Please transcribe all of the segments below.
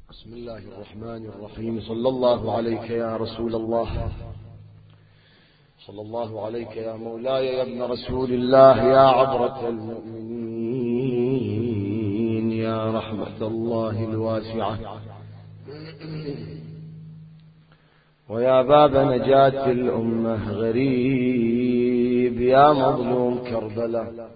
بسم الله الرحمن الرحيم. صلى الله عليك يا رسول الله، صلى الله عليك يا مولاي يا ابن رسول الله، يا عبرة المؤمنين، يا رحمة الله الواسعة، ويا باب نجاة الأمة، غريب يا مظلوم كربلاء.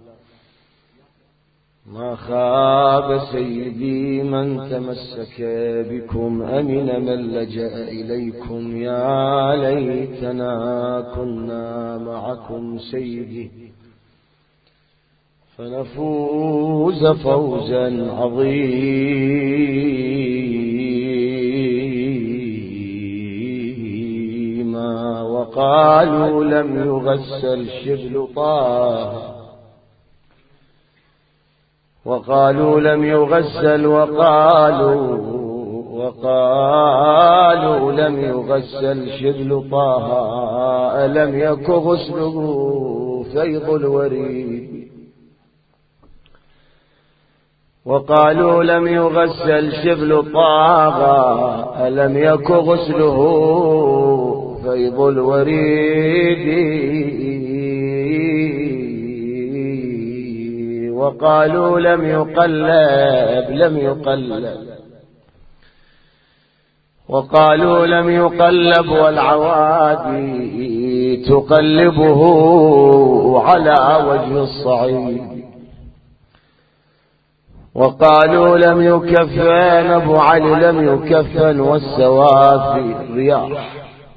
ما خاب سيدي من تمسك بكم، أمن من لجأ إليكم، يا ليتنا كنا معكم سيدي فنفوز فوزا عظيما. وقالوا لم يغسل شبل طه، وقالوا لم يغسل، وقالوا لم يغسل شبل طه، ألم يك غسله فيض الوريد. وقالوا لم يغسل شبل طه، ألم يك غسله فيض الوريد. وقالوا لم يقلب والعوادي تقلبه على وجه الصعيد. وقالوا لم يكفن أبو علي، لم يكفن والسوافي الرياح.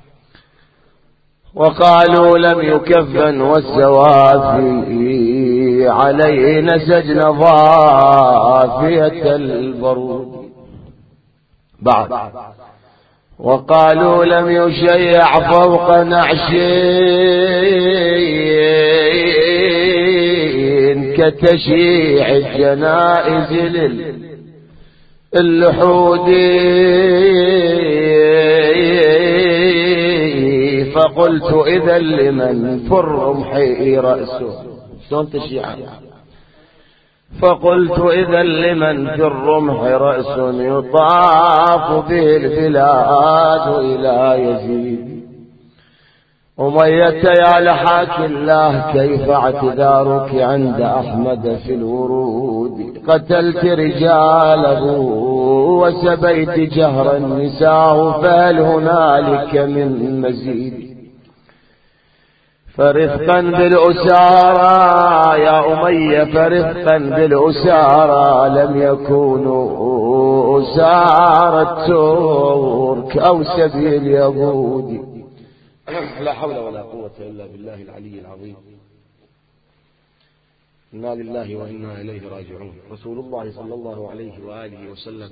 وقالوا لم يكفن والسوافي عليه نسجن ضافية البرود. بعد وقالوا لم يشيع فوق نعشين كتشيع الجنائز للحود. فقلت إذا لمن في الرمح رأسه، شلون تشيع؟ فقلت إذا لمن في الرمح رأس يطاف به البلاد إلى يزيد. أمية يا لحاك الله، كيف اعتذارك عند أحمد في الورود؟ قتلت رجاله وسبيت جهر النساء، فهل هنالك من مزيد؟ فرفقا بالأسارى يا أمية، فرفقا بالأسارى، لم يكونوا أسارى الترك أو سبيل اليهود. لا حول ولا قوة إلا بالله العلي العظيم. إنا لله وإنا إليه راجعون. رسول الله صلى الله عليه وآله وسلم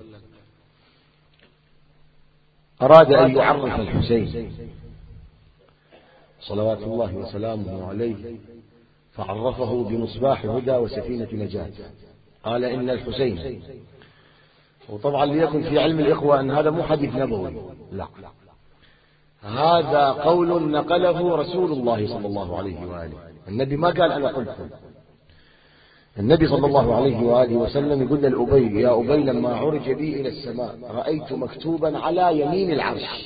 أراد أن يعرف الحسين صلوات الله وسلامه عليه، فعرفه بمصباح هدى وسفينة نجاة. قال إن الحسين، وطبعا ليكن في علم الإخوة أن هذا مو حديث نبوي، لا، هذا قول نقله رسول الله صلى الله عليه وآله. النبي ما قال أنا قلت، النبي صلى الله عليه وآله وسلم يقول للأبي: يا أبي لما عرج بي إلى السماء رأيت مكتوبا على يمين العرش.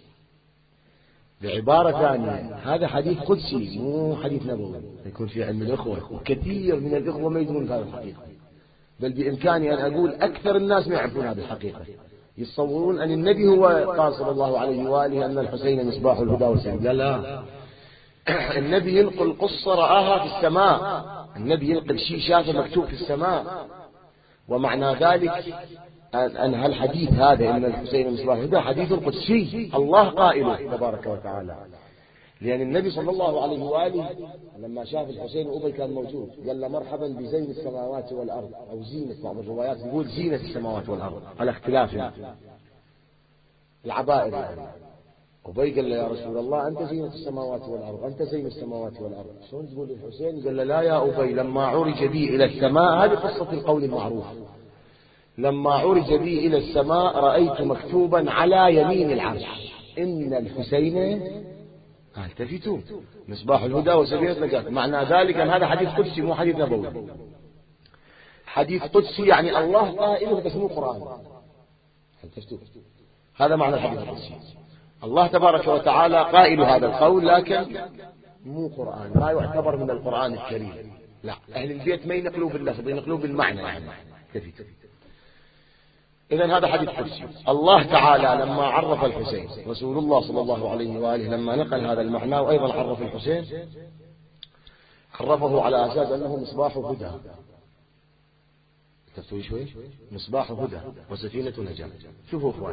بعبارة ثانية هذا حديث قدسي مو حديث نبوي، يكون في علم الإخوة، وكثير من الإخوة ما يدرون هذه الحقيقة، بل بإمكاني أن أقول أكثر الناس ما يعرفون هذه الحقيقة. يتصورون أن النبي هو قال صلى الله عليه وآله أن الحسين مصباح الهدى والسلام. لا، النبي ينقل قصة رآها في السماء، النبي ينقل شيء شافه مكتوب في السماء. ومعنى ذلك أن هالحديث هذا إن الحسين مصباح الهدى حديث قدسي الله قائله تبارك وتعالى. لأن النبي صلى الله عليه وآله لما شاف الحسين وأبي كان موجود قال له: مرحبا بزين السماوات والأرض، أو زينة، بعض الروايات يقول زينة السماوات والأرض على اختلاف العبائر يعني. أبي قال له: يا رسول الله أنت زينة السماوات والأرض، أنت زين السماوات والأرض، شلون تقول للحسين؟ قال له: لا يا أبي، لما عرج بي إلى السماء، هذه قصة القول المعروف، لما عرج بي إلى السماء رأيت مكتوبا على يمين العرش إن الحسين، التفتوا، مصباح الهدى وسبيل النجاة. معنى ذلك أن هذا حديث قدسي مو حديث نبوي، حديث قدسي يعني الله قائله بس مو قرآن. هذا معنى الحديث القدسي. الله تبارك وتعالى قائل هذا القول، لكن مو قرآن، ما يعتبر من القرآن الكريم. لا، أهل البيت ما ينقلوا باللفظ، ينقلوا بالمعنى يعني. إذن هذا حديث قدسي. الله تعالى لما عرف الحسين، رسول الله صلى الله عليه وآله لما نقل هذا المعنى وأيضا عرف الحسين، عرفه على أساس أنه مصباح هدى. تفتوي شوي؟ مصباح هدى وسفينة نجاة. شوفوا إخواني،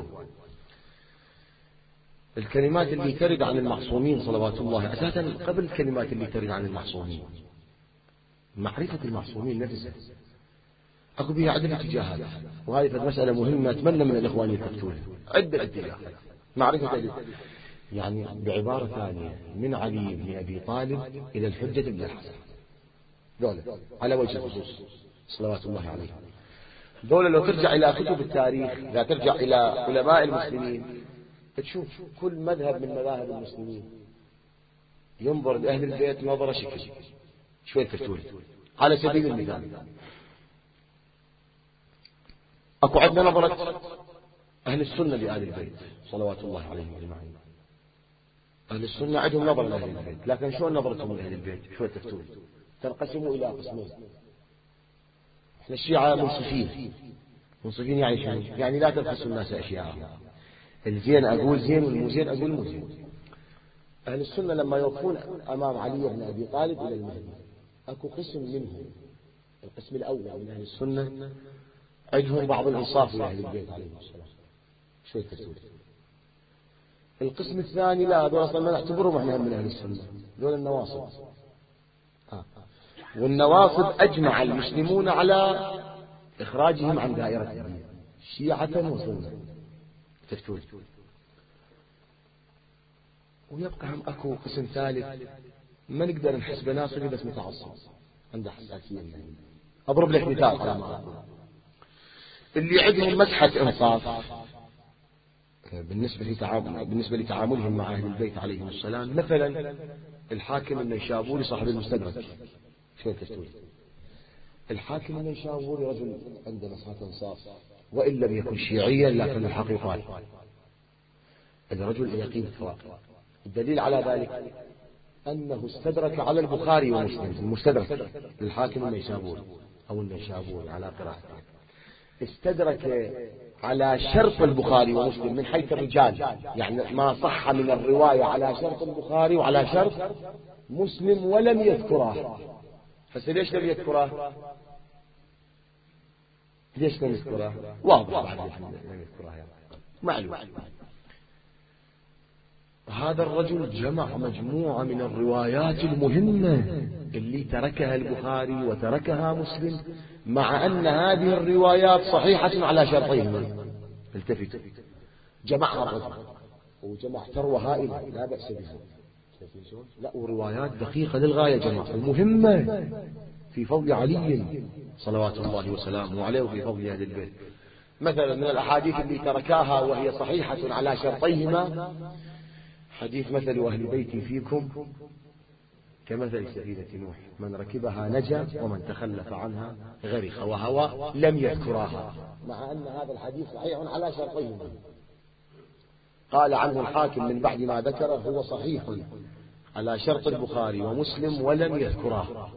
الكلمات اللي ترد عن المعصومين صلوات الله، أساسا قبل الكلمات اللي ترد عن المعصومين، معرفة المعصومين نفسها أكو بها عدة اتجاهات، وهذه مسألة مهمة أتمنى من الإخوان يثبتونها. عدة اتجاهات معرفة، يعني بعبارة ثانية، من علي بن أبي طالب إلى الحجة بن الحسن، دولة على وجه الخصوص صلوات الله عليه. دولة لو ترجع إلى كتب التاريخ، لا ترجع إلى علماء المسلمين، تشوف كل مذهب من مذاهب المسلمين ينظر لأهل البيت نظرة شكل شوي تفتول. على سبيل المثال، أكو عندنا نظرة أهل السنة لآل البيت صلوات الله عليهم أجمعين. أهل السنة عندهم نظرة لأهل البيت، لكن شو نظرتهم لأهل البيت؟ شو تفتول؟ تنقسموا إلى قسمين. احنا الشيعة منصفين. منصفين يعني شنو؟ يعني لا تبخسوا الناس أشياء، الزين أقول زين والمو زين أقول مو زين. أهل السنة لما يوقفون أمام علي بن أبي طالب إلى المهدي، أكو قسم منهم، القسم الأول من أهل السنة عندهم بعض الإنصاف لأهل البيت عليهم السلام، شوي تسوي. القسم الثاني لا، هذول أصلا ما نعتبرهم احنا من أهل السنة، دول النواصب. والنواصب أجمع المسلمون على إخراجهم عن دائرة الدين، شيعة وسنة تفتول. ويبقى هم أكو قسم ثالث ما نقدر نحسبه ناصبي بس متعصب، عنده حساسية. أضرب لك مثال على ما أقول. اللي عندهم مسحة إنصاف بالنسبة لتعاملهم مع أهل البيت عليهم السلام، مثلا الحاكم النيشابوري صاحب المستدرك، شو تستوي؟ الحاكم النيشابوري رجل عنده مسحة إنصاف، وإن لم يكن شيعيا لكن الحقيقة الرجل يقين الفواقع. الدليل على ذلك أنه استدرك على البخاري ومسلم، المستدرك للحاكم النيشابوري أو النيشابوري على قراءته، استدرك على شرط البخاري ومسلم من حيث الرجال، يعني ما صح من الرواية على شرط البخاري وعلى شرط مسلم ولم يذكره. هسه ليش لم يذكره؟ ليش لم يذكره؟ واضح بعد لم يذكره يعني. معلوم. هذا الرجل جمع مجموعة من الروايات المهمة اللي تركها البخاري وتركها مسلم، مع أن هذه الروايات صحيحة على شرطيهما. التفتوا، جمعها الرجل وجمع ثروة هائلة لا بأس بها. لا، وروايات دقيقة للغاية جماعة مهمة في فضل علي صلوات الله وسلامه عليه وفي فضل أهل البيت. مثلا من الأحاديث اللي تركاها وهي صحيحة على شرطيهما حديث مثل أهل بيتي فيكم كمثل سفينة نوح، من ركبها نجا ومن تخلف عنها غرق وهوى، لم يذكرها، مع أن هذا الحديث صحيح على شرطيهما. قال عنه الحاكم من بعد ما ذكره هو صحيح على شرط البخاري ومسلم ولم يذكرها.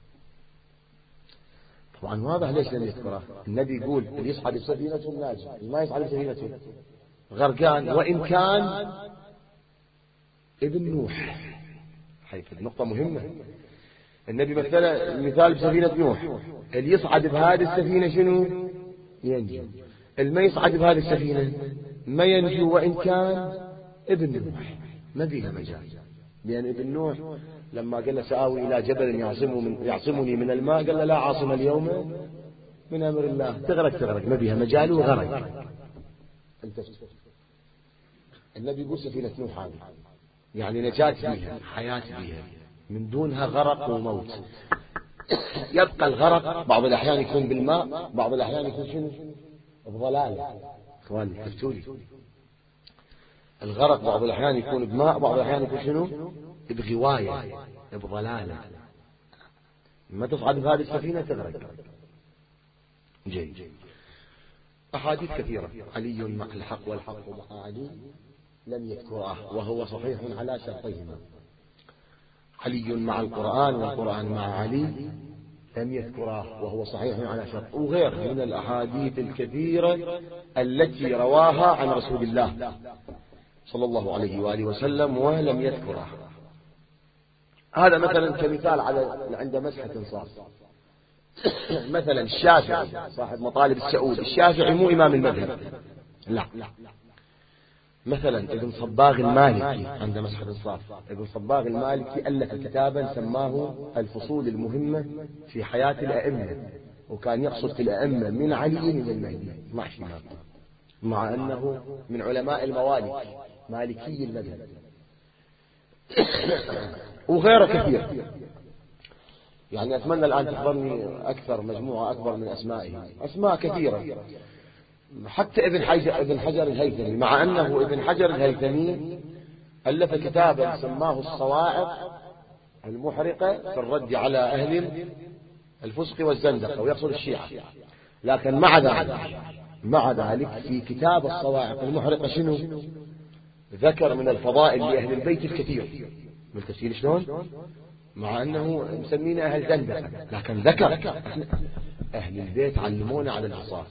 طبعا واضح ليش لم يذكرها. النبي يقول اللي يصعد بسفينة ناجي، ما يصعد بسفينة غرقان وإن كان ابن نوح. حيث النقطة مهمة. النبي مثال بسفينة نوح، اللي يصعد بهذه السفينة شنو؟ ينجو. اللي يصعد بهذه السفينة ما ينجو وإن كان ابن نوح، ما فيها مجال. لأن ابن نوح لما قال له سآوي إلى جبل يعصمني من الماء، قال له لا عاصم اليوم من أمر الله، تغرق ما فيها مجال وغرق. النبي يقول سفينة نوح هذه يعني نجاة فيها، حياة فيها، من دونها غرق وموت. يبقى الغرق بعض الأحيان يكون بالماء، بعض الأحيان يكون شنو؟ بضلال. إخواني تفتولي، الغرق بعض الأحيان يكون بماء، بعض الأحيان يكون شنو؟ بغواية، بضلالة. ما تصعد بهذه السفينة تغرق. جيد. أحاديث كثيرة. علي مع الحق والحق مع علي لم يذكراه وهو صحيح على شرطيهما. علي مع القرآن والقرآن مع علي لم يذكراه وهو صحيح على شرط، وغير من الأحاديث الكثيرة التي رواها عن رسول الله صلى الله عليه وآله وسلم ولم يذكرها. هذا مثلا كمثال على عند مسحة انصاف. مثلا الشافعي صاحب مطالب السعود، الشافعي مو إمام المذهب، لا. مثلا ابن صباغ المالكي عند مسحة انصاف، ابن صباغ المالكي ألف كتابا سماه الفصول المهمة في حياة الأئمة، وكان يقصد في الأئمة من علي إلى المهدي 12 إمام، مع أنه من علماء الموالك مالكي المذهب. وغيره كثير. يعني أتمنى الآن تحضرني أكثر مجموعة أكبر من أسمائه، أسماء كثيرة. حتى ابن حجر الهيثمي، مع أنه ابن حجر الهيثمي ألف كتابا سماه الصواعق المحرقة في الرد على أهل الفسق والزندقة، ويقصد الشيعة. لكن مع ذلك في كتاب الصواعق المحرقة شنو؟ ذكر من الفضائل لأهل البيت الكثير. من تفسير شلون؟ مع أنه مسمينا أهل زندقة، لكن ذكر أهل البيت علمونا على العصاة.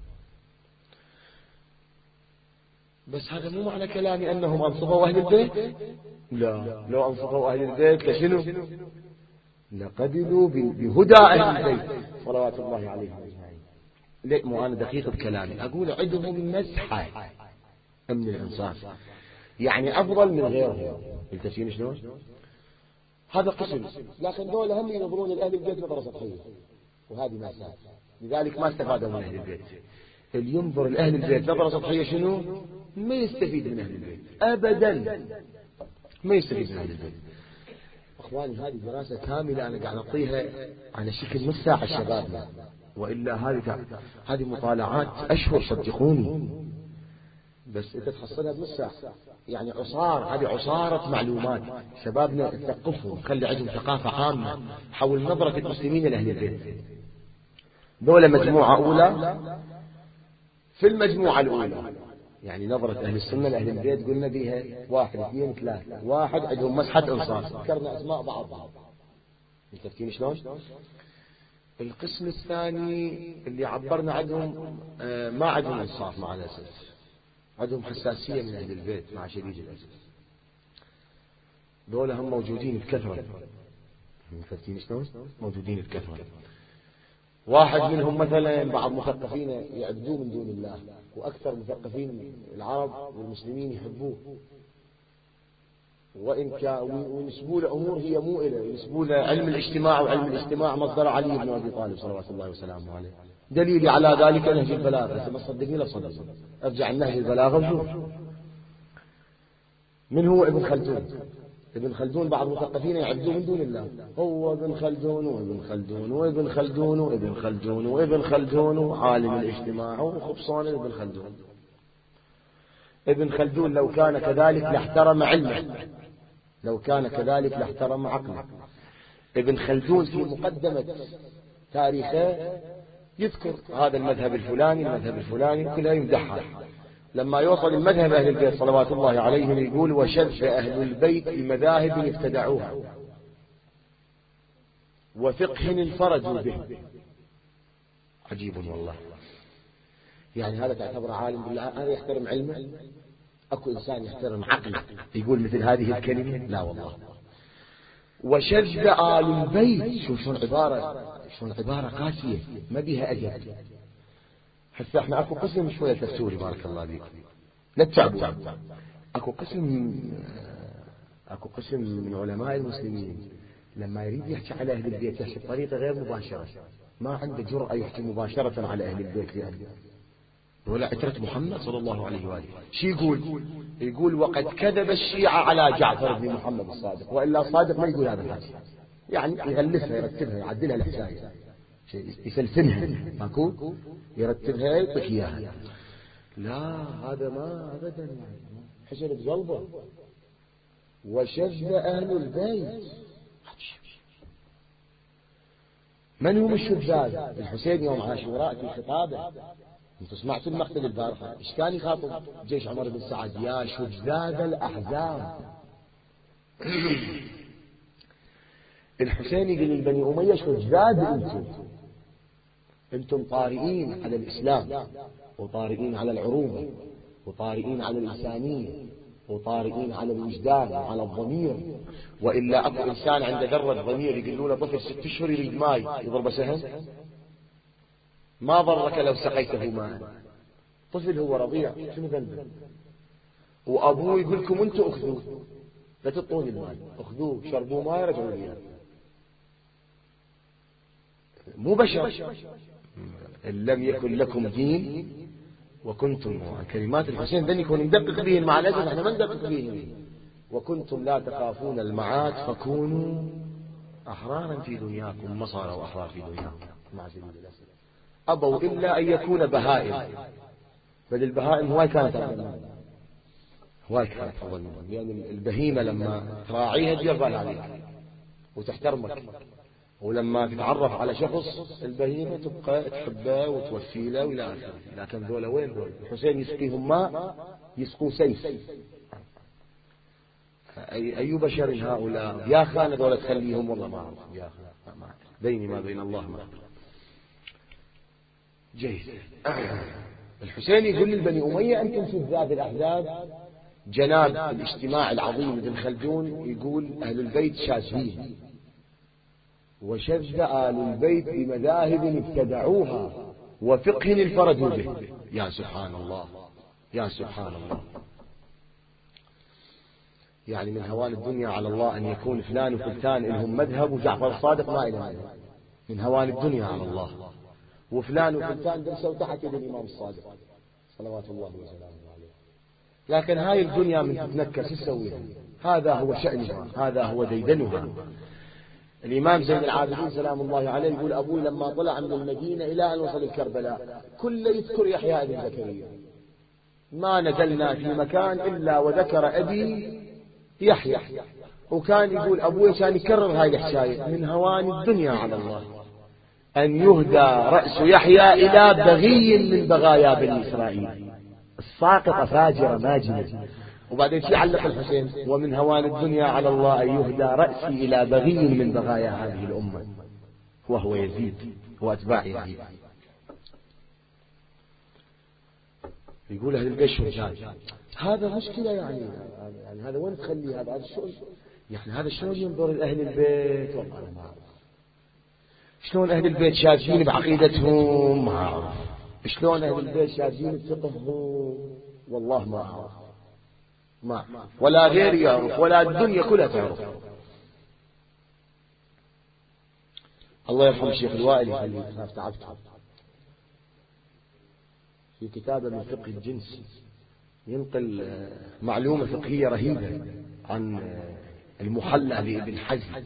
بس هذا مو معنى كلامي أنهم أنصفوا أهل البيت، لا. لو أنصفوا أهل البيت لشنو؟ لقبلوا بهدى أهل البيت صلوات الله عليهم. ليه؟ مو أنا دقيق بكلامي، أقول عندهم مسحة من الإنصاف، يعني أفضل من غيرهم. التفسير شلون؟ هذا قسم. لكن دول هم ينظرون لأهل البيت نظرة سطحية، وهذه ما ساد، لذلك ما استفادوا من أهل البيت. اللي ينظر لأهل البيت نظرة سطحية شنو؟ ما يستفيد من أهل البيت أبدا، ما يستفيد من أهل البيت. أخواني هذه دراسة كاملة أنا قاعد أعطيها على شكل نص ساعة شبابنا، وإلا هذه مطالعات أشهر صدقوني، بس أنت تحصلها بنص ساعة. يعني هذه عصارة معلومات. شبابنا تثقفهم، خلي عندهم ثقافة عامة حول نظرة المسلمين لأهل البيت. دولة مجموعة أولى. في المجموعة الأولى يعني نظرة أهل السنة لأهل البيت قلنا بها 1 2 3. واحد عندهم مسحة إنصاف، ذكرنا أسماء بعض. التفكير شلون؟ القسم الثاني اللي عبرنا عنهم ما عندهم إنصاف مع الأسف، عندهم حساسية من أهل البيت مع شديد الأسف. دول هم موجودين بكثرة. التفكير شلون؟ موجودين بكثرة. واحد منهم مثلا بعض مثقفين يعبدوه من دون الله، وأكثر مثقفين العرب والمسلمين يحبوه، وإن وينسبوا له أمور هي مو إله، ينسبوا له علم الاجتماع، وعلم الاجتماع مصدر علي بن أبي طالب صلوات الله وسلامه عليه. دليلي على ذلك نهج البلاغة، ما تصدقني لا تصدقني، أرجع النهج البلاغة وشوف. من هو ابن خلدون؟ ابن خلدون بعض المثقفين يعبدوه من دون الله. هو ابن خلدون وابن خلدون وابن خلدون وابن خلدون وابن خلدون، عالم الاجتماع وخبصان ابن خلدون. ابن خلدون لو كان كذلك لاحترم علمه، لو كان كذلك لاحترم عقله. ابن خلدون في مقدمة تاريخه يذكر هذا المذهب الفلاني المذهب الفلاني كلها يمدحها. لما يوصل المذهب أهل البيت صلوات الله عليهم يقول: وشذ أهل البيت بمذاهب ابتدعوها وفقه انفردوا به. عجيب والله. يعني هذا تعتبر عالم بالله؟ هذا يحترم علمه؟ أكو إنسان يحترم عقله يقول مثل هذه الكلمة؟ لا والله. وشذ آل البيت، شلون عبارة قاسية ما بيها أدب. هسه احنا اكو قسم شوية تفسوري بارك الله بيكم، لا تتعبوا. اكو قسم من علماء المسلمين لما يريد يحكي على أهل البيت يحكي بطريقة غير مباشرة، ما عنده جرأة يحكي مباشرة على أهل البيت، لأهل ولا عترة محمد صلى الله عليه وآله. شو يقول وقد كذب الشيعة على جعفر بن محمد الصادق، وإلا الصادق ما يقول هذا الحكي، يعني يغلفها يرتبها يعدلها الحكاية، يسلسلها، ماكو يرتبها يعطيك إياها. لا هذا ما أبدا، يعني حسن بقلبه. وشذ أهل البيت، من هم الشذاذ؟ الحسين يوم عاشوراء في خطابه انتم سمعتوا المقتل البارحة ايش كان يخاطب جيش عمر بن سعد؟ يا شداد الأحزاب. الحسين يقول للبني أمية شداد انتم طارئين على الإسلام، وطارئين على العروبة، وطارئين على الإنسانية، وطارئين على الوجدان وعلى الضمير. وإلا أكو إنسان عنده ذرة ضمير يقولوا له طفل 6 أشهر يريد ماي يضرب سهم؟ ما ضرك لو سقيته ماء. طفل هو رضيع شنو ذنبه؟ وأبوه يقول لكم أنتم أخذوه لا تعطوني الماء، أخذوه شربوا ماء رجعوا لي. مو بشر. إن لم يكن لكم دين وكنتم، كلمات الحسين ذني يكون ندقق بهن، مع الأسف احنا ما ندقق بهن. وكنتم لا تخافون المعاد فكونوا أحرارا في دنياكم، ما صاروا أحرار في دنياكم مع سبيل الأسف. أبوا إلا أن يكون بهائم، بل البهائم هواي كانت أفضل منهم، لأن البهيمة لما تراعيها تدير بالها عليك وتحترمك، ولما تتعرف على شخص البهيمة تبقى تحبه وتوفي له وإلى آخره. لكن ذولا وين ذولا؟ الحسين يسقيهم ماء يسقوا سيف. أي بشر هؤلاء يا خان ذولا تخليهم؟ والله ما أعرف يا خان، بيني ما بين الله ما أعرف. جيد. الحسين يقول للبني أمية أنتم شداد الأحزاب. جناب الاجتماع العظيم ابن خلدون يقول أهل البيت شاذين، وشذ آل البيت بمذاهب ابتدعوها وفقه انفردوا به. يا سبحان الله، يا سبحان الله. يعني من هوان الدنيا على الله أن يكون فلان وفلتان لهم مذهب وجعفر الصادق ما إلى مذهب. من هوان الدنيا على الله. وفلان وفلتان درسوا تحت يد الإمام الصادق صلوات الله وسلامه عليه. لكن هاي الدنيا من تتنكس تسويها، هذا هو شأنها، هذا هو ديدنها. الإمام زين العابدين سلام الله عليه يقول أبوي لما طلع من المدينة إلى أن وصل الكربلاء كل يذكر يحيى بن زكريا، ما نزلنا في مكان إلا وذكر أبي يحيى. وكان يقول أبوي كان يكرر هاي الحكاية. من هوان الدنيا على الله أن يهدى رأس يحيى إلى بغي من بغايا بني إسرائيل، الساقطة فاجرة ماجنة. وبعدين يعلق الحسين ومن هوان الدنيا على الله أن يهدى رأسي إلى بغي من بغايا هذه الأمة وهو يزيد وأتباع يزيد. يقول أهل البيت شجاج، هذا مشكلة يعني هذا وين تخلي هذا الشغل؟ يعني هذا شلون ينظر أهل البيت؟ والله أنا ما أعرف شلون أهل البيت شاذين بعقيدتهم، ما أعرف شلون أهل البيت شاذين بفقههم، والله ما أعرف، ما ولا غير يعرف ولا الدنيا كلها تعرف. الله يرحم الشيخ الوائلي خليل تعبت في كتابه من فقه الجنس ينقل معلومة فقهية رهيبة عن المحلى لابن حزم،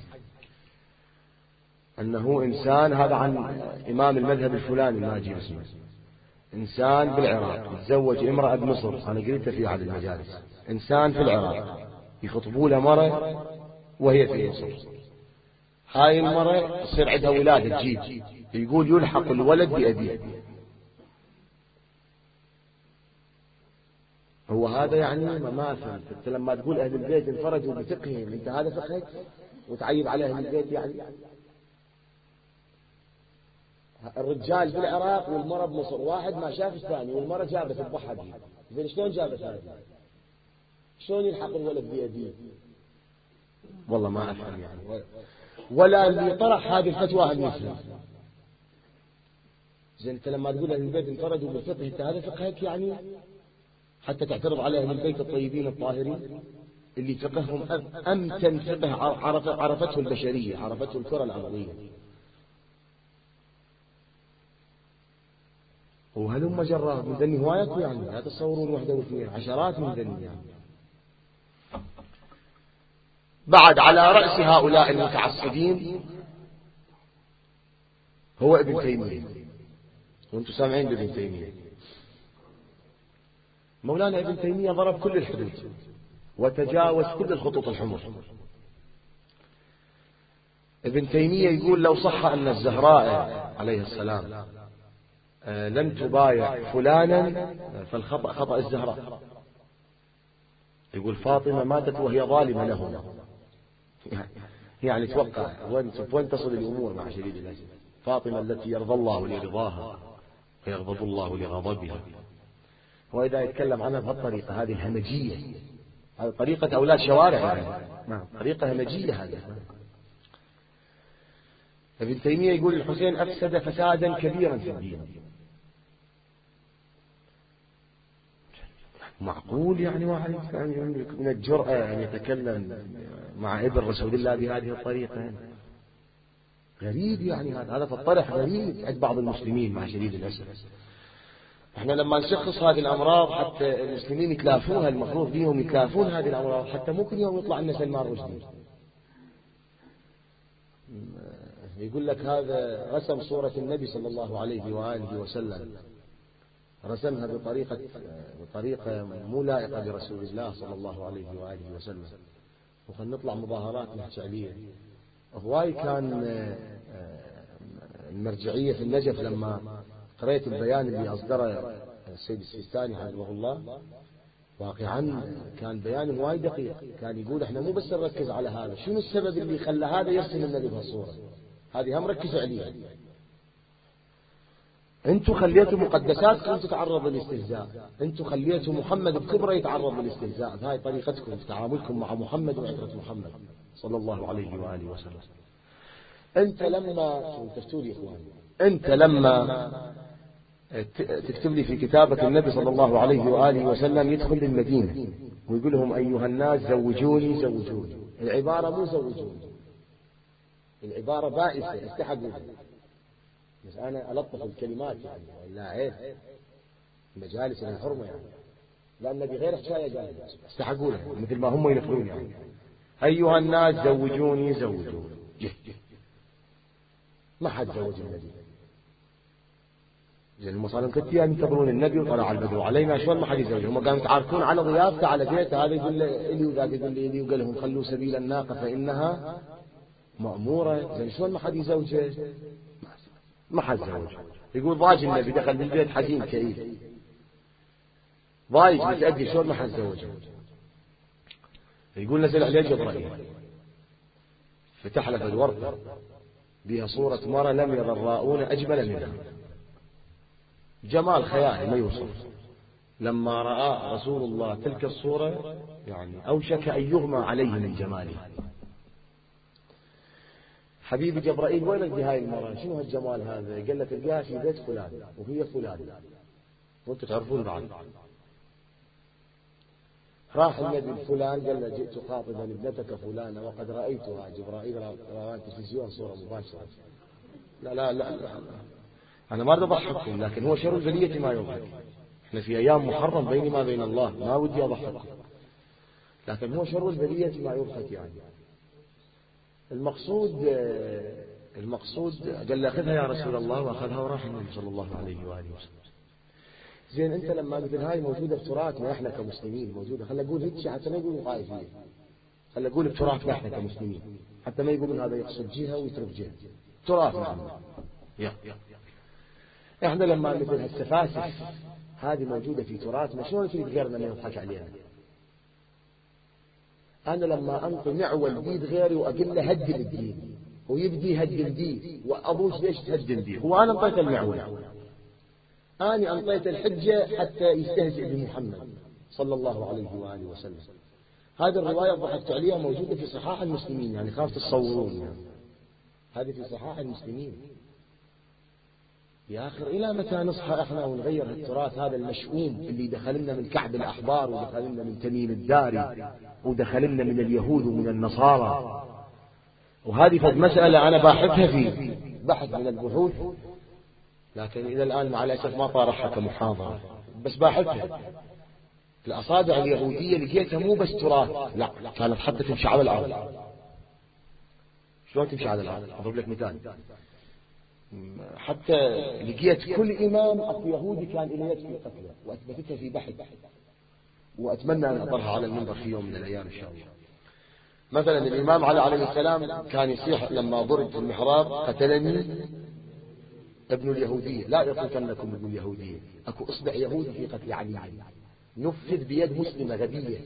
أنه إنسان، هذا عن إمام المذهب الفلاني ما أجيب اسمه، إنسان بالعراق يتزوج امرأة بمصر، أنا قريتها في أحد المجالس، إنسان في العراق يخطبوا له مرة وهي في مصر، هاي المرة يصير عندها ولادة تجيب، يقول يلحق الولد بأبيه. هو هذا يعني مماثل. انت لما تقول أهل البيت انفردوا بفقههم، انت هذا فقهك وتعيب على أهل البيت؟ يعني الرجال في العراق والمرأة بمصر، واحد ما شاف الثاني والمرأة جابت الضحى دي، زين شلون جابت هذه؟ شلون يلحق الولد بأبيه؟ والله ما أفهم يعني، ولا اللي طرح هذه الفتوى هم يفهم. زين انت لما تقول أهل البيت انفردوا بالفقه، انت هذا فقهك يعني حتى تعترض على أهل البيت الطيبين الطاهرين اللي فقههم أمتن فقه عرفته البشرية، عرفته الكرة الأرضية. وهلم جراه من ذني هواية يعني، لا تصورون واحدة واثنين، عشرات من ذني يعني. بعد على رأس هؤلاء المتعصبين هو ابن تيمية، وانتم سامعين بابن تيمية. مولانا ابن تيمية ضرب كل الحدود وتجاوز كل الخطوط الحمر. ابن تيمية يقول لو صح أن الزهراء عليه السلام لن تبايع فلانا فالخطأ خطأ الزهراء. يقول فاطمة ماتت وهي ظالمة لهم. يعني توقع وين تصل الأمور مع شديد الأسف. فاطمة التي يرضى الله لرضاها ويغضب الله لغضبها، وإذا يتكلم عنها بهالطريقة هذه الهمجية، هذه طريقة أولاد شوارع يعني. طريقة همجية هذه. ابن تيمية يقول الحسين أفسد فسادا كبيرا في الدين. معقول يعني واحد يملك من الجرأة أن يتكلم مع ابن رسول الله بهذه الطريقة يعني. غريب يعني هذا فالطرح غريب عند بعض المسلمين مع شديد الأسف. احنا لما نشخص هذه الأمراض حتى المسلمين يتلافونها، المفروض بيهم يتلافون هذه الأمراض حتى مو كل يوم يطلع لنا سلمان رشدي يقول لك هذا رسم صورة النبي صلى الله عليه وآله وسلم، رسمها بطريقة مو لائقة برسول الله صلى الله عليه وآله وسلم. وخلنا نطلع مظاهرات نحكي عليه. هواي كان المرجعية في النجف لما قرأت البيان اللي أصدره السيد السيستاني حفظه الله، واقعا كان بيان هواي دقيق. كان يقول احنا مو بس نركز على هذا، شنو السبب اللي خلى هذا يرسم النبي بهالصورة هذه، هم ركزوا عليها. انتوا خليتوا مقدساتكم تتعرض للاستهزاء، انتوا خليتوا محمد بكبره يتعرض للاستهزاء. هاي طريقتكم في تعاملكم مع محمد وعترة محمد صلى الله عليه وآله وسلم. انت لما تفتوا لي اخواني، انت لما تكتب لي في كتابك النبي صلى الله عليه وآله وسلم يدخل للمدينة ويقول لهم أيها الناس زوجوني زوجوني، العبارة مو زوجوني، العبارة بائسة استحقوا، بس أنا ألطف الكلمات يعني ولا عيب مجالس الحرمة يعني، لأن بغير حكاية قال استحقوا له مثل ما هم ينفرون يعني. أيها الناس زوجوني زوجوني، ما حد زوج النبي. زين هم صاروا كل أيام ينتظرون النبي وطلع البدر علينا، شلون ما حد يزوج؟ هم كانوا يتعارفون على ضيافته على بيته، هذا يقول له إلي وذاك يقول لي إلي، وقال لهم خلوا سبيل الناقة فإنها مأمورة. زين شلون ما حد يزوجه؟ ما حد زوج. يقول ضاج النبي دخل بالبيت حزين كئيب ضايج متأذي، شلون ما حد زوجه؟ يقول نزل عليه جبرائيل فتح له الورقة بها صورة مرة لم ير الراؤون أجمل منها، جمال خيالي ما يوصف. لما رأى رسول الله تلك الصورة يعني أوشك أن يغمى عليه من جمالها. حبيبي جبرائيل وين لقي هاي المرأة؟ شنو هالجمال هذا؟ قال له تلقاها في بيت فلان وهي فلان وانتم تعرفون بعض. راح النبي الفلان قال له جئت خاطبا ابنتك فلانة وقد رأيتها. جبرائيل رأى التلفزيون صورة مباشرة. لا لا لا, لا. أنا ما أريد أضحككم، لكن هو شر البلية ما يضحك. إحنا في أيام محرم بيني ما بين الله، ما ودي أضحككم، لكن هو شر البلية ما يضحك يعني. المقصود قال له أخذها يا رسول الله، وأخذها وراح النبي صلى الله عليه وآله وسلم. زين أنت لما مثل هاي موجودة في تراثنا إحنا كمسلمين موجودة، خلنا نقول هيك حتى ما يقولوا خايفين، خلنا نقول بتراثنا إحنا كمسلمين حتى ما يقولون هذا يقصد جهة ويترك جهة. تراثنا إحنا لما مثل هالسفاسف هذه موجودة في تراثنا، شلون في غيرنا ما يضحك علينا؟ أنا لما أنطي معول بيد غيري وأقول له هدم الدين ويبدي يهدم دين وأبوش ليش تهدم دين؟ هو أنا انطيت المعول، أنا أنطيت الحجة حتى يستهزئ بمحمد صلى الله عليه وآله وسلم. هذه الرواية ضحكت عليها موجودة في صحاح المسلمين، يعني خاف تصورون يعني. هذه في صحاح المسلمين. يا آخر إلى متى نصحى إحنا ونغير التراث هذا المشؤوم اللي دخلنا من كعب الأحبار ودخلنا من تميم الداري ودخلنا من اليهود ومن النصارى؟ وهذه فد مسألة أنا باحثها في بحث من البحوث، لكن إلى الآن مع الأسف ما طارحها كمحاضرة، بس باحثها. الأصابع اليهودية لقيتها مو بس تراث، لا كانت حتى تمشي على الأرض. شلون تمشي على الأرض؟ أضرب لك مثال. حتى لقيت كل إمام أو يهودي كان إلى يد في قتله، وأثبتتها في بحث، وأتمنى أن أطرحها على المنبر في يوم من الأيام إن شاء الله. مثلا الإمام علي عليه السلام كان يصيح لما ضرب في المحراب قتلني ابن اليهودية، لا يقتلنكم ابن اليهودية، أكو إصبع يهودي في قتل علي نفذ بيد مسلمة غبية.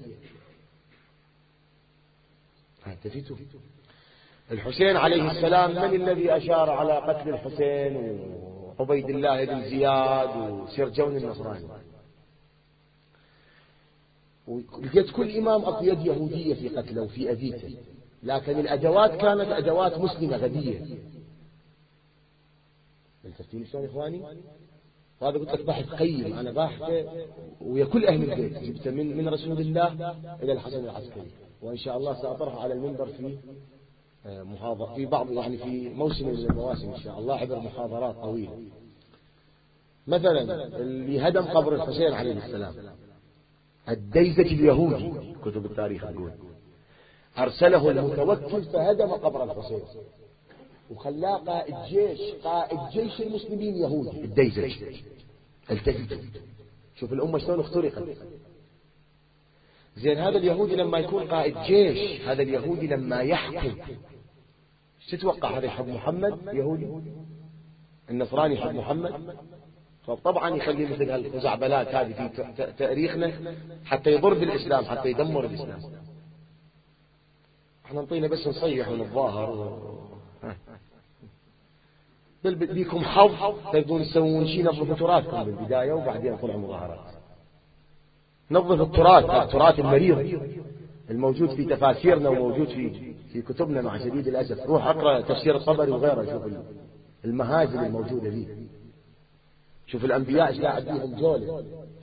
انتفيتوا. الحسين عليه السلام من الذي أشار على قتل الحسين وعبيد الله بن زياد وسرجون النصراني؟ ولقيت كل إمام أكو يد يهودية في قتله وفي أذيته، لكن الأدوات كانت أدوات مسلمة غبية. التفتيل شلون إخواني؟ وهذا قلت لك بحث قيم، أنا باحثه ويا كل أهل البيت، جبته من رسول الله إلى الحسن العسكري، وإن شاء الله سأطرحه على المنبر في محاضرة في بعض، يعني في موسم من المواسم إن شاء الله، عبر محاضرات طويلة. مثلا اللي هدم قبر الحسين عليه السلام الديزج اليهودي، كتب التاريخ تقول أرسله المتوكل فهدم قبر الحسين وخلاه قائد جيش المسلمين يهودي الديزج. التفتوا شوف الأمة شلون اخترقت. زين هذا اليهودي لما يكون قائد جيش، هذا اليهودي لما يحكم، ايش تتوقع؟ هذا يحب محمد يهودي؟ النصراني يحب محمد؟ فطبعا يخلي مثل هالخزعبلات هذه في تاريخنا حتى يضر بالإسلام، حتى يدمر الإسلام. احنا نطينا بس نصيح ونتظاهر بل بيكم حظ تبدون تسوون شيء، نظفوا تراثكم بالبداية وبعدين طلعوا مظاهرات. نظف التراث المريض الموجود في تفاسيرنا وموجود في كتبنا مع شديد الأسف. روح اقرأ تفسير الطبري وغيره، شوف المهازل الموجودة فيه، شوف الأنبياء ايش قاعد فيهم جولة.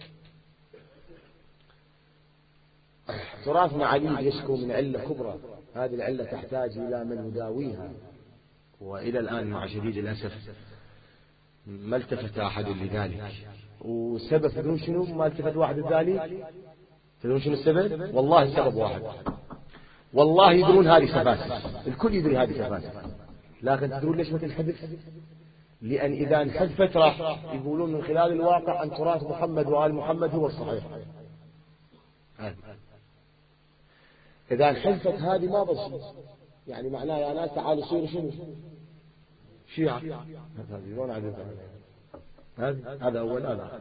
تراثنا علي يشكو من علة كبرى، هذه العلة تحتاج إلى من يداويها، وإلى الآن مع شديد الأسف ما التفت أحد لذلك. والسبب تدرون شنو؟ ما التفت واحد لذلك. تدرون شنو السبب؟ والله السبب واحد، والله يدرون هذه سفاسف، الكل يدري هذه سفاسف، لكن تدرون ليش ما تنحذف؟ لأن إذا انحذفت راح يقولون من خلال الواقع أن تراث محمد وآل محمد هو الصحيح. إذا انحذفت هذه ما بصير، يعني معناه يا ناس تعالوا صيروا شنو؟ شيعة. هذا أول هذا.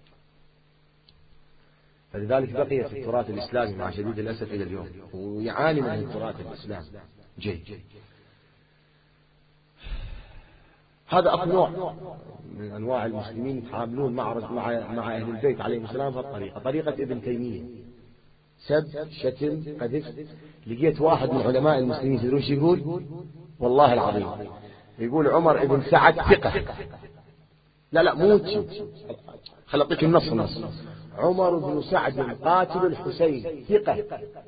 فلذلك بقي في التراث الإسلامي مع شديد الأسف إلى اليوم، ويعاني من التراث الإسلامي جيد. هذا أكو نوع من أنواع المسلمين يتعاملون مع أهل البيت عليهم السلام بهالطريقة، طريقة ابن تيمية، سب شتم قذف. لقيت واحد من علماء المسلمين تدرون شو يقول؟ والله العظيم يقول عمر ابن سعد ثقة. لا مو خل أعطيك النص. عمر بن سعد قاتل الحسين ثقة،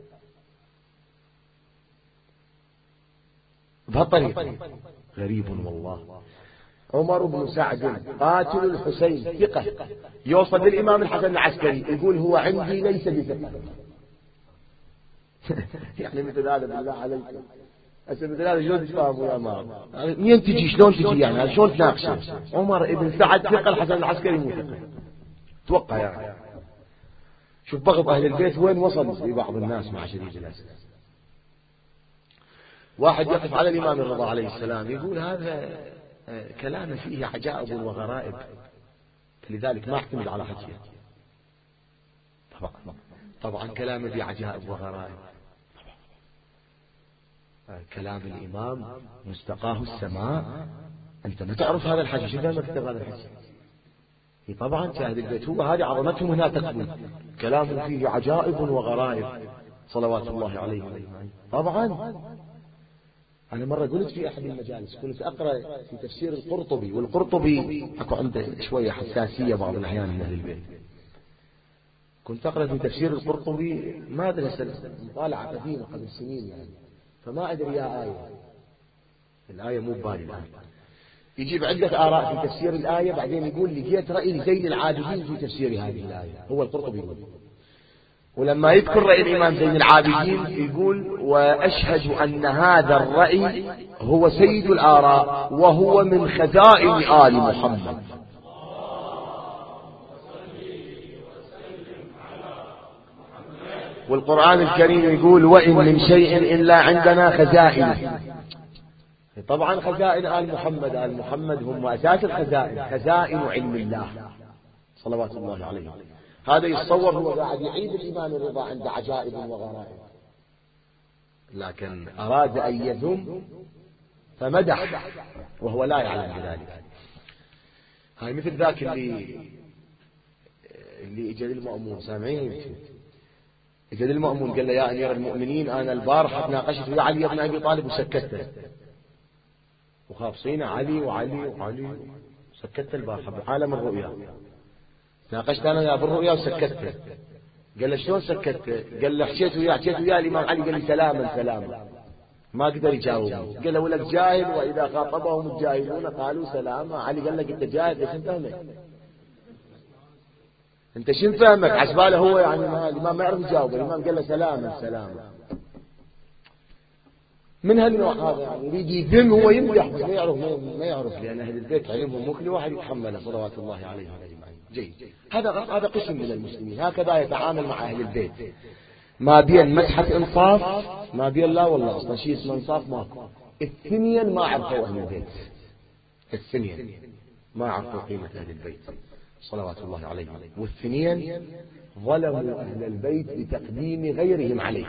بهالطريقة. غريب والله. عمر بن سعد قاتل الحسين ثقة، يوصل للإمام الحسن العسكري يقول هو عندي ليس بثقة. يعني مثل هذا بالله عليكم، مثل هذا شلون تفهموا يا مام؟ مين تجي شلون تجي يعني شلون تناقشه؟ عمر بن سعد ثقة، الحسن العسكري مو ثقة. توقع يعني. شوف بغض أهل البيت وين وصل لبعض الناس مع شديد الأسف. واحد يقف على الإمام الرضا عليه السلام يقول هذا كلام فيه عجائب وغرائب، لذلك ما اعتمد على حكيه. طبعا كلام فيه عجائب وغرائب، كلام الإمام مستقاه السماء. أنت ما تعرف هذا الحكي، شو ما كتب هذا الحكي؟ طبعا شاهد البيت هو هذه عظمتهم هنا تكمن، كلام فيه عجائب وغرائب صلوات الله عليه أجمعين. طبعا أنا مرة قلت في أحد المجالس، كنت أقرأ في تفسير القرطبي، والقرطبي أكو عنده شوية حساسية بعض الأحيان من أهل البيت. كنت أقرأ في تفسير القرطبي ما أدري مطالعة قديمة قبل سنين يعني، فما أدري يا آية، الآية مو ببالي الآن. يجيب عدة آراء في تفسير الآية، بعدين يقول لقيت رأي لزين العابدين في تفسير هذه الآية، هو القرطبي يقول. ولما يذكر رأي الإمام زين العابدين يقول وأشهد أن هذا الرأي هو سيد الآراء وهو من خزائن آل محمد. والقرآن الكريم يقول وإن من شيء إلا عندنا خزائن. طبعا خزائن آل محمد هم أساس الخزائن، خزائن علم الله صلوات الله عليه. هذا يتصور هو قاعد يعيد الإمام الرضا عند عجائب وغرائب، لكن أراد أن يذم فمدح وهو لا يعلم بذلك. هاي مثل ذاك اللي اجى للمأمون، سامعين؟ اجى للمأمون قال له يا أمير المؤمنين أنا البارحة تناقشت ويا علي بن أبي طالب وسكته، وخافصين علي وعلي سكت البارحة بعالم الرؤيا، ناقشت أنا يا بالرؤيا وسكته. قال له شلون سكته؟ قال له حكيت وياه الإمام علي قال لي سلاما، ما قدر يجاوب. قال له ولك جاهل، وإذا خاطبهم الجاهلون قالوا سلاما. علي قال لك أنت جاهل، ايش فهمك؟ أنت شو فهمك؟ عسباله هو يعني الإمام ما يعرف يجاوب، الإمام قال له سلاما. من هالنوع هذا يعني يريد يذم، هو يمدح بس ما يعرف لأن أهل البيت علمهم مو كل واحد يتحمله صلوات الله عليهم أجمعين. جيد، هذا قسم من المسلمين هكذا يتعامل مع أهل البيت، ما بين مسحة إنصاف، ما بين لا والله أصلا شيء اسمه إنصاف ماكو. الثنين ما عرفوا أهل البيت، الثنين ما عرفوا قيمة أهل البيت صلوات الله عليهم، والثنين ظلموا أهل البيت بتقديم غيرهم عليه.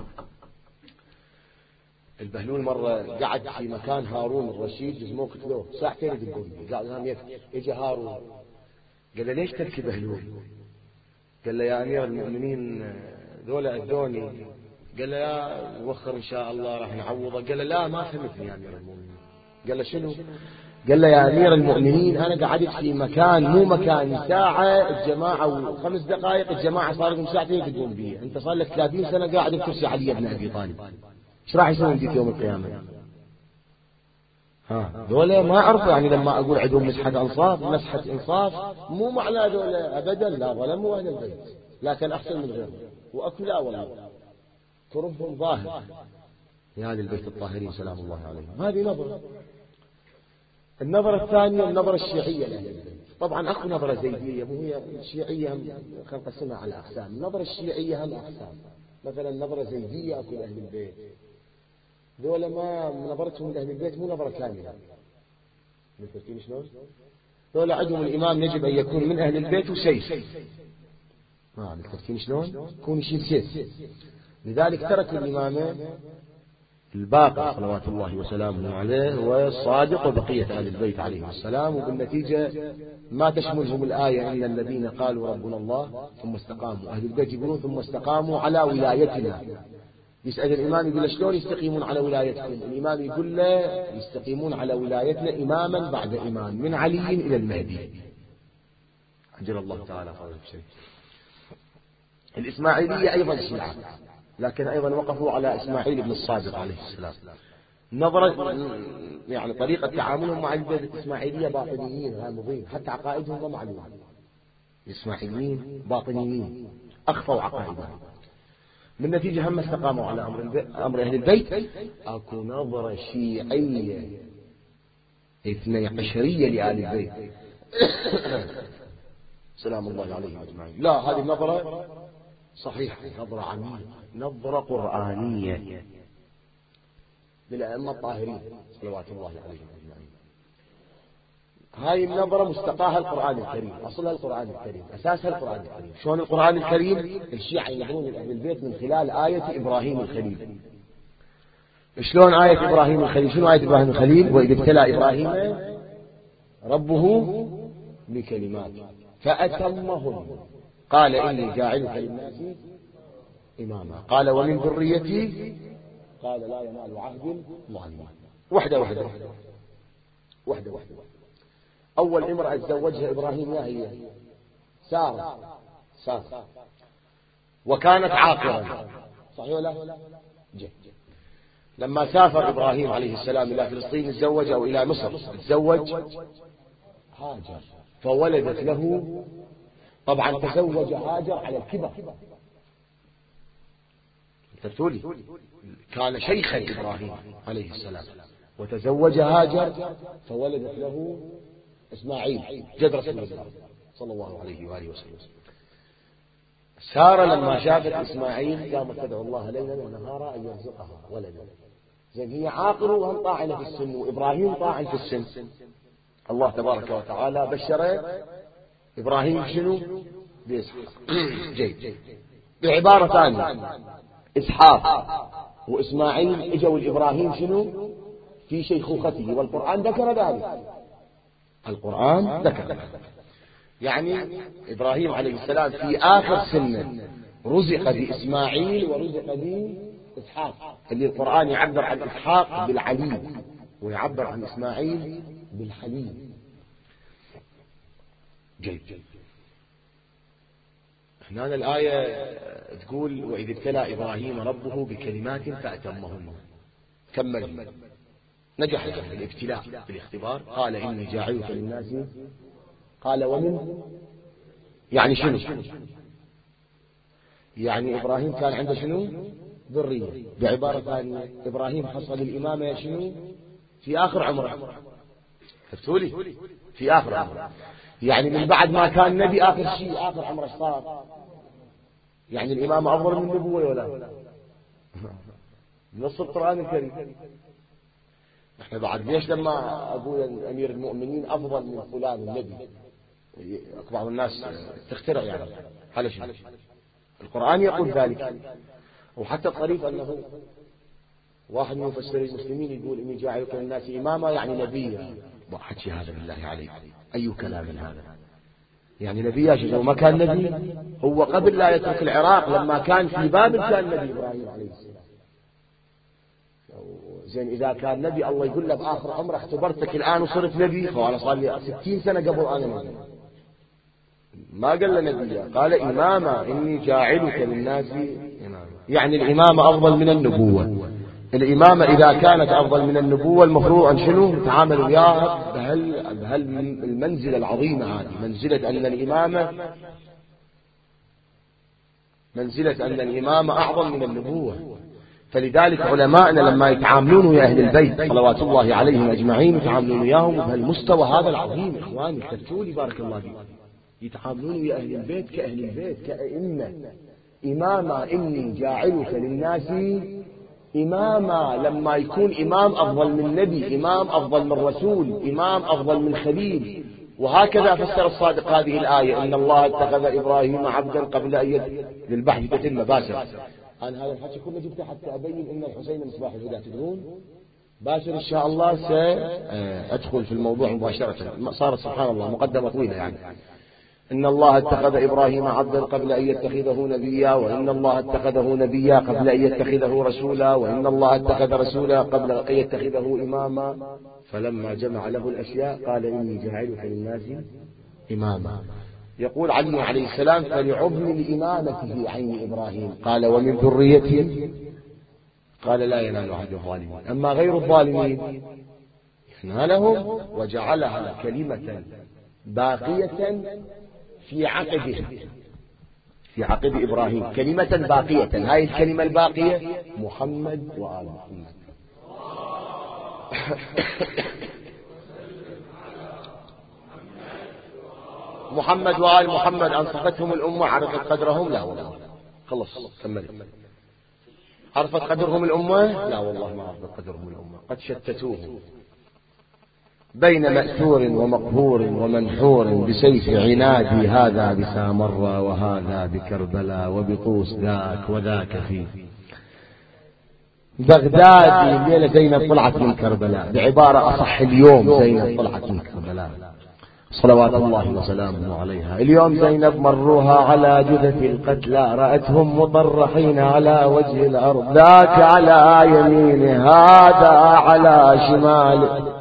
البهلول مرة قعد في مكان هارون الرشيد جزموه قتلوه ساعتين يدقون، قاعد نام يبكي. اجى هارون قال له ليش تبكي بهلول؟ قال له يا أمير المؤمنين ذولا أذوني. قال له يا وخر إن شاء الله راح نعوضه. قال له لا ما فهمتني يا أمير المؤمنين. قال له شنو؟ قال له يا أمير المؤمنين أنا قعدت في مكان مو مكان، ساعة الجماعة و5 دقائق الجماعة صار لهم ساعتين يدقون بي، أنت صار لك 30 سنة قاعد بكرسي علي بن أبي طالب، ايش راح يسوون بك يوم القيامة؟ ذولا ما عرفوا يعني لما أقول عندهم مسحة إنصاف مو معنى ذولا أبدا لا ظلموا أهل البيت، لكن أحسن من غيرهم وأكل لا والله كربهم ظاهر يا أهل البيت الطاهرين سلام الله عليهم. هذه نظرة. النظرة الثانية النظرة الشيعية لأهل البيت. طبعا أخو نظرة زيدية، مو هي الشيعية خلينا نقسمها على أقسام. النظرة الشيعية هم أقسام، مثلا نظرة زيدية أكو أهل البيت، ذولا ما نظرتهم لأهل البيت مو نظرة كاملة. مثل شلون؟ ذولا عندهم الإمام يجب أن يكون من أهل البيت وسيف. بالتفكير شلون؟ يكون يشيل سيف. لذلك تركوا الإمامين الباقر صلوات الله وسلامه عليه والصادق وبقية أهل البيت عليهم السلام، وبالنتيجة ما تشملهم الآية إن الذين قالوا ربنا الله ثم استقاموا. أهل البيت يقولون ثم استقاموا على ولايتنا. يسأل الإمام يقول له شلون يستقيمون على ولايتكم؟ الإمام يقول له يستقيمون على ولايتنا إماما بعد إمام من علي إلى المهدي عجل الله تعالى فرجه الشريف. الإسماعيلية أيضا شيعة، لكن أيضا وقفوا على إسماعيل بن الصادق عليه السلام. نظرة يعني طريقة تعاملهم مع البيت الإسماعيلية باطنيين غامضين، حتى عقائدهم ما معلومة. الإسماعيليين باطنيين أخفوا عقائدهم، بالنتيجة هم استقاموا على أمر أهل البيت. أكو نظرة شيعية 12 لآل البيت سلام الله عليهم أجمعين. لا، هذه النظرة صحيحة، نظرة عميقة، نظرة قرآنية للأئمة الطاهرين صلوات الله عليهم أجمعين. هاي النظرة مستقاها القرآن الكريم، أصلها القرآن الكريم، أساسها القرآن الكريم. شلون القرآن الكريم؟ الشيعة ينظرون لأهل البيت من خلال آية إبراهيم الخليل. شلون آية إبراهيم الخليل؟ شنو آية إبراهيم الخليل؟ وإذ ابتلى إبراهيم ربه بكلمات فأتمهن قال إني جاعلك للناس إماما قال ومن ذريتي قال لا ينال عهد الظالمين. وحدة. أول امرأة تزوجها إبراهيم يا هي سارة، وكانت عاقرا، صحيح ولا؟ لما سافر إبراهيم عليه السلام إلى فلسطين تزوج، أو إلى مصر تزوج هاجر، فولدت له. طبعا تزوج هاجر على الكبر، تقولي كان شيخا إبراهيم عليه السلام، وتزوج هاجر فولدت له إسماعيل جد رسول الله صلى الله عليه وآله وسلم. سارة لما شافت إسماعيل قامت تدعو الله ليلا ونهارا أن يرزقها ولدا، زين هي عاقل وهم طاعنة في السن، وإبراهيم طاعن في السن. الله تبارك وتعالى بشر إبراهيم شنو؟ بإسحاق. جيد. بعبارة ثانية، إسحاق وإسماعيل اجوا لإبراهيم شنو؟ في شيخوخته، والقرآن ذكر ذلك. القرآن ذكر ذلك. يعني إبراهيم عليه السلام في آخر سنه رزق بإسماعيل ورزق بإسحاق، اللي القرآن يعبر عن إسحاق بالعليم ويعبر عن إسماعيل بالحليم. جيد. هنا الآية تقول وإذ ابتلى إبراهيم ربه بكلمات فأتمهن. كمل، نجح في الابتلاء بالاختبار. قال إني جاعلك للناس، قال ومن، يعني شنو؟ يعني إبراهيم كان عنده شنو؟ ذرية. بعبارة ثانية إبراهيم حصل الإمامة شنو؟ في آخر عمره. فهمتولي؟ في آخر عمره، يعني من بعد ما كان نبي آخر شيء آخر عمره صار. يعني الإمامة أفضل من النبوة ولا؟ نص القرآن الكريم. احنا بعد ليش لما أقول أمير المؤمنين أفضل من فلان النبي، بعض الناس تخترع يعني على شيء. القرآن يقول ذلك. وحتى الطريف أنه واحد من مفسري المسلمين يقول إني جاعلك للناس إماما، يعني نبيا. حكي هذا بالله عليك، أي كلام هذا؟ يعني نبي شيء هو ما كان نبي؟ هو قبل لا يترك العراق لما كان في بابل كان نبي إبراهيم عليه السلام. زين إذا كان نبي الله يقول له بآخر عمره اختبرتك الآن وصرت نبي، فأنا صار لي 60 سنة قبل أنا نبي. ما قال له نبي، قال إماما، إني جاعلك للناس إماما. يعني الإمامة أفضل من النبوة. الإمامة إذا كانت أفضل من النبوة المفروض أن شنو؟ نتعامل وياها بهالمنزلة العظيمة هذه، منزلة أن الإمامة أعظم من النبوة. فلذلك علماءنا لما يتعاملون ويا أهل البيت صلوات الله عليهم أجمعين يتعاملون وياهم بهالمستوى هذا العظيم. إخواني كتبوا لي بارك الله فيكم، يتعاملون ويا أهل البيت كأهل البيت، كأئمة. إماما إني جاعلك للناس إماما، لما يكون إمام أفضل من نبي، إمام أفضل من رسول، إمام أفضل من خليل. وهكذا فسر الصادق هذه الآية، إن الله اتخذ إبراهيم عبدا قبل أن للبحث تتم باشر. أنا هذا الحكي كله جبته حتى أبين أن الحسين مصباح الهدى. تدرون باشر إن شاء الله سأدخل في الموضوع مباشرة. صارت سبحان الله مقدمة طويلة يعني. إن الله اتخذ إبراهيم عبدا قبل أن يتخذه نبيا، وإن الله اتخذه نبيا قبل أن يتخذه رسولا، وإن الله اتخذ رسولا قبل أن يتخذه إماما. فلما جمع له الأشياء قال إني جاعلك للناس إماما. يقول علي عليه السلام فلعظم الإمامة في عين إبراهيم. قال ومن ذريتي؟ قال لا ينال عهد الظالمين. أما غير الظالمين ينالهم. وجعلها كلمة باقية في عقب إبراهيم، كلمة باقية. هاي الكلمة الباقية محمد وآل محمد. محمد وآل محمد أنصفتهم الأمة، عرفت قدرهم؟ لا والله. خلص كمل. عرفت قدرهم الأمة؟ لا والله ما عرفت قدرهم الأمة. قد شتتوهم بين مأثور ومقهور ومنحور بسيف عنادي، هذا بسامرة وهذا بكربلاء، وبطوس ذاك وذاك في بغداد. الليلة زينب طلعت من كربلاء، بعبارة أصح اليوم زينب طلعت من كربلاء صلوات الله وسلامه عليها. اليوم زينب مروها على جثث القتلى، رأتهم مطرحين على وجه الأرض، ذاك على يمينه هذا على شماله،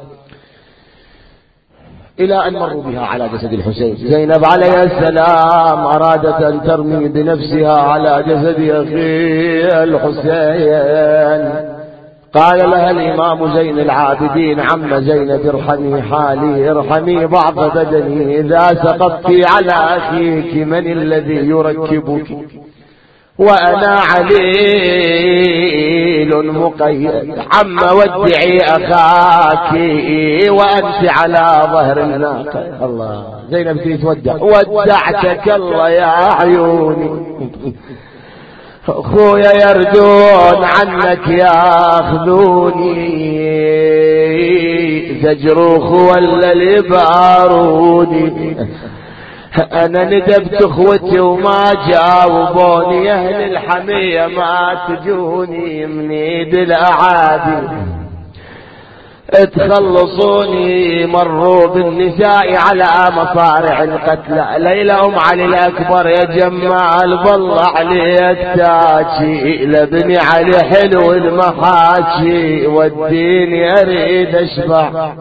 إلى أن مروا بها على جسد الحسين. زينب عليه السلام أرادت أن ترمي بنفسها على جسد أخيها الحسين. قال لها الإمام زين العابدين عم زينب ارحمي حالي، ارحمي ضعف بدني، إذا سقطت على أخيك من الذي يركبك؟ وأنا عليل مقيد، عم ودعي أخاك وأنت على ظهر الناقة. الله، زينب تتودع، ودعتك الله يا عيوني. أخويا يردون عنك ياخذوني زجروخ ولا اليباروني. أنا ندبت أخوتي وما جاوبوني، أهل الحمية ما تجوني من ايد الأعادي تخلصوني. مروا بالنساء على مصارع القتلى، ليلى أم علي الأكبر يا جمال بالله عليك تاجي لابني علي حلو المحاكي وديني أريد أشبع.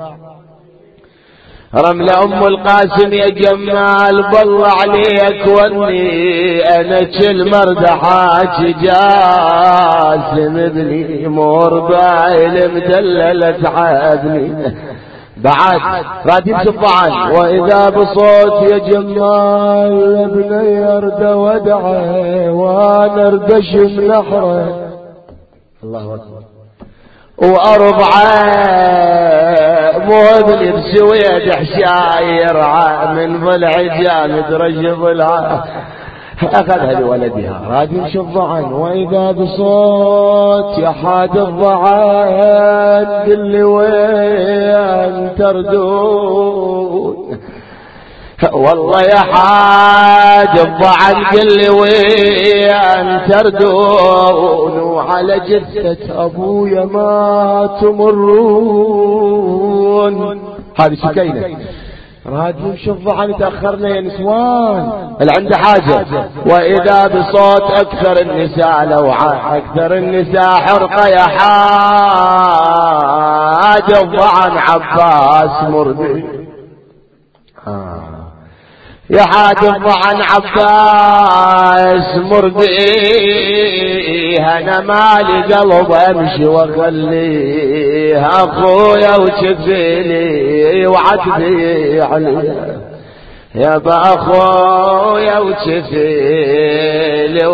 رملة أم القاسم يا جمال بالله عليك وني أنا كل مرد حاجي جاسم ابني مور بايل مدللة عادني بعد رادي بسبعان. وإذا بصوت يا جمال ابني يرد ودعه وانا اردش بنحره. الله أكبر. وأربعة مو ابني بسويد حشاير من ضلع جامد رج ضلع أخذها لولدها رادي مشضعا. وإذا بصوت يا حاد الضعان قل لي وين تردون. والله يا حاج الضعن قل لي وين تردون، وعلى جثة أبويا ما تمرون. هذه سكينة رادي مش الضعن تأخرنا يا نسوان اللي عنده حاجة. وإذا بصوت أكثر النساء لوعة أكثر النساء حرقة يا حاج الضعن عباس مرضي. يا حاج الضعن عباس مرضيه أنا مالي قلب أمشي وأخليه أخويا وشفيلي وعتبي عليه يا بأخويا وشفيلي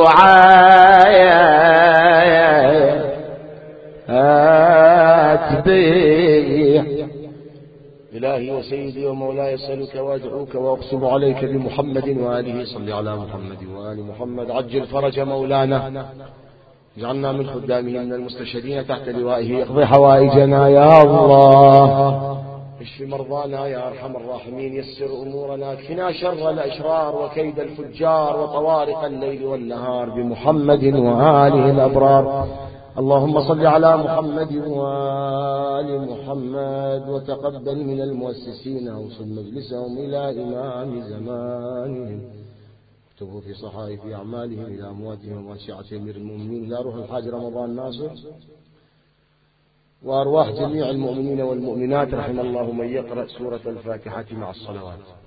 وعتبي. إلهي وسيدي ومولاي أسألك وأدعوك وأقسم عليك بمحمد وآله صل على محمد وآل محمد. عجل فرج مولانا اجعلنا من خدامه من المستشهدين تحت لوائه. يقضي حوائجنا يا الله، اشف مرضانا يا أرحم الراحمين، يسر أمورنا، اكفنا شر الأشرار وكيد الفجار وطوارق الليل والنهار بمحمد وآله الأبرار. اللهم صل على محمد وآل محمد وتقبل من المؤسسين أوصل مجلسهم إلى إمام زمانهم، اكتبوا في صحائف أعمالهم إلى أمواتهم وأشيعة أمير المؤمنين إلى روح الحاج رمضان ناصر وأرواح جميع المؤمنين والمؤمنات. رحم الله من يقرأ سورة الفاتحة مع الصلوات.